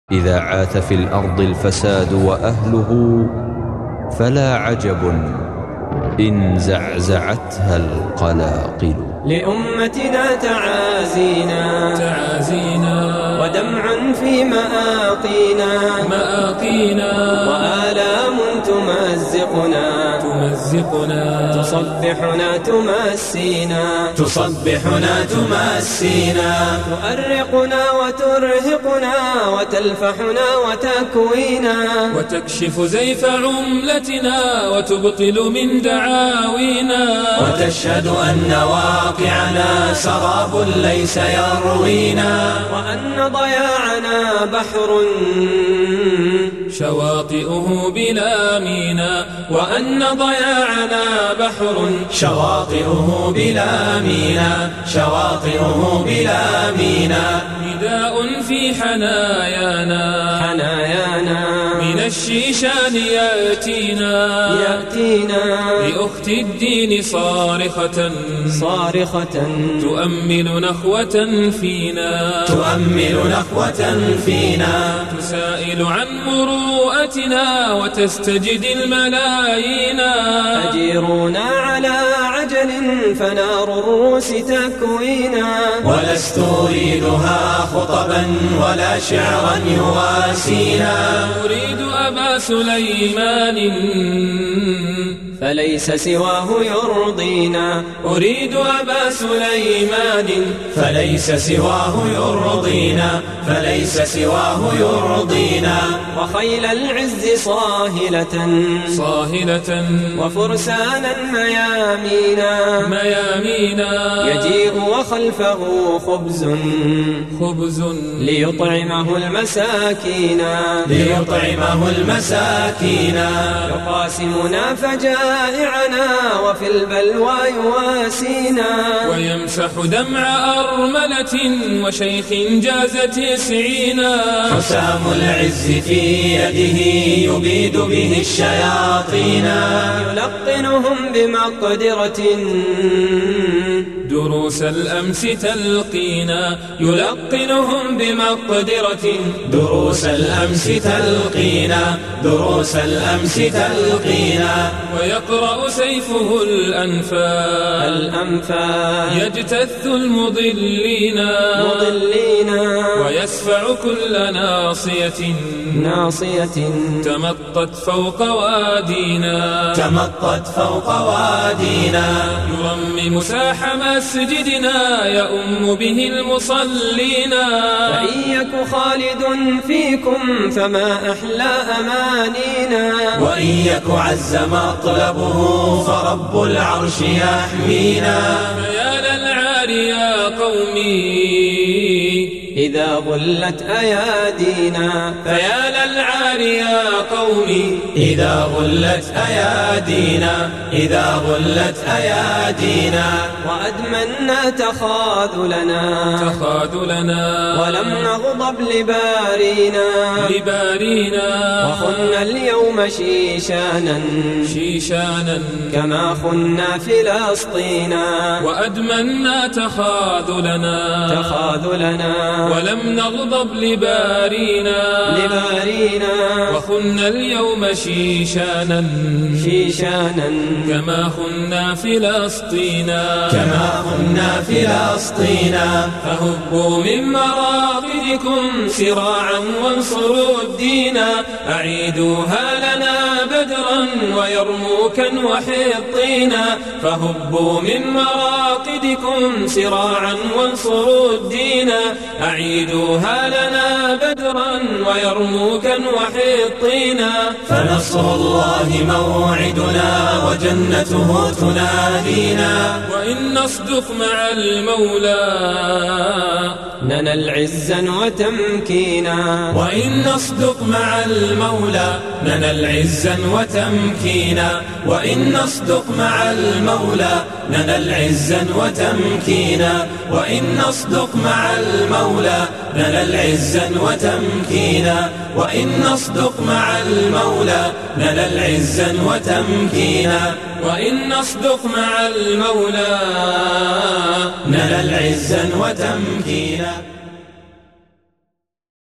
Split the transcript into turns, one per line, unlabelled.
إذا عاث في الأرض الفساد وأهله فلا عجب إن زعزعتها القلاقل.
لأمتنا تعازينا ودمع في مآقينا وآلام تمزقنا تصبحنا تمسينا تؤرقنا وترهقنا وتلفحنا وتكوينا
وتكشف زيف عملتنا وتبطل من دعاوينا
وتشهد أن واقعنا سراب ليس يروينا
وأن ضياعنا بحر
شواطئه بلا مينا وأن ضياعنا بحر
شواطئه بلا مينا
نداء في حنايانا من الشيشان يأتينا لأخت الدين صارخة تؤمل نخوة فينا تسائل عن مروءتنا وتستجدي الملايين.
أجيرونا على عجل فنار الروس تكوينا
ولست أريدها خطبا ولا شعرا يواسينا
أريد أبا سليمان
فليس سواه يرضينا
أريد أبا سليمان
فليس سواه يرضينا
وخيل العز صاهلة وفرسانا ميامينا يجيء وخلفه خبز ليطعمه المساكين يقاسمنا فجائعنا وفي البلوى يواسينا
ويمسح دمع أرملة وشيخ جاز 90.
حسام العز في يده يبيد به الشياطين
يلقنهم بمقدرة
دروس الأمس تلقينا يلقنهم بمقدرة
دروس الأمس تلقينا
ويقرأ سيفه الأنفال يجتث المضلين ويسفع كل ناصية تمطت فوق وادينا يرمم ساح مسجدنا يؤم به المصلين.
فإن يك خالد فيكم فما أحلى أمانينا
وإن يك عز مطلبه فرب العرش يحمينا.
فيا للعار يا قومي
إذا غلت أيادينا
إذا غلت أيادينا
وأدمنا تخاذلنا ولم نغضب لبارينا وخنا اليوم شيشانا كما خنا فلسطينا
وأدمنا تخاذلنا ولم نغضب لبارينا وخنا اليوم شيشانا كما خنا فلسطينا فهبوا من مراقدكم سراعا وانصروا الدين أعيدوها لنا بدرا ويرموكا وحطينا فهبوا من مراقدكم سراعا وانصروا الدين أعيدوها لنا بدرا ويرموكا وحطينا
فنصر الله موعدنا وجنته تنادينا
وإن نصدق مع المولى
ننال عزا وتمكينا
وإن نصدق مع المولى ننال عزا وتمكينا وإن نصدق مع المولى ننال عزا وتمكينا وإن نصدق مع المولى ننال عزا وتمكينا وإن نصدق مع المولى ننال عزا وتمكينا
وإن نصدق مع المولى
ننال عزا وتمكينا.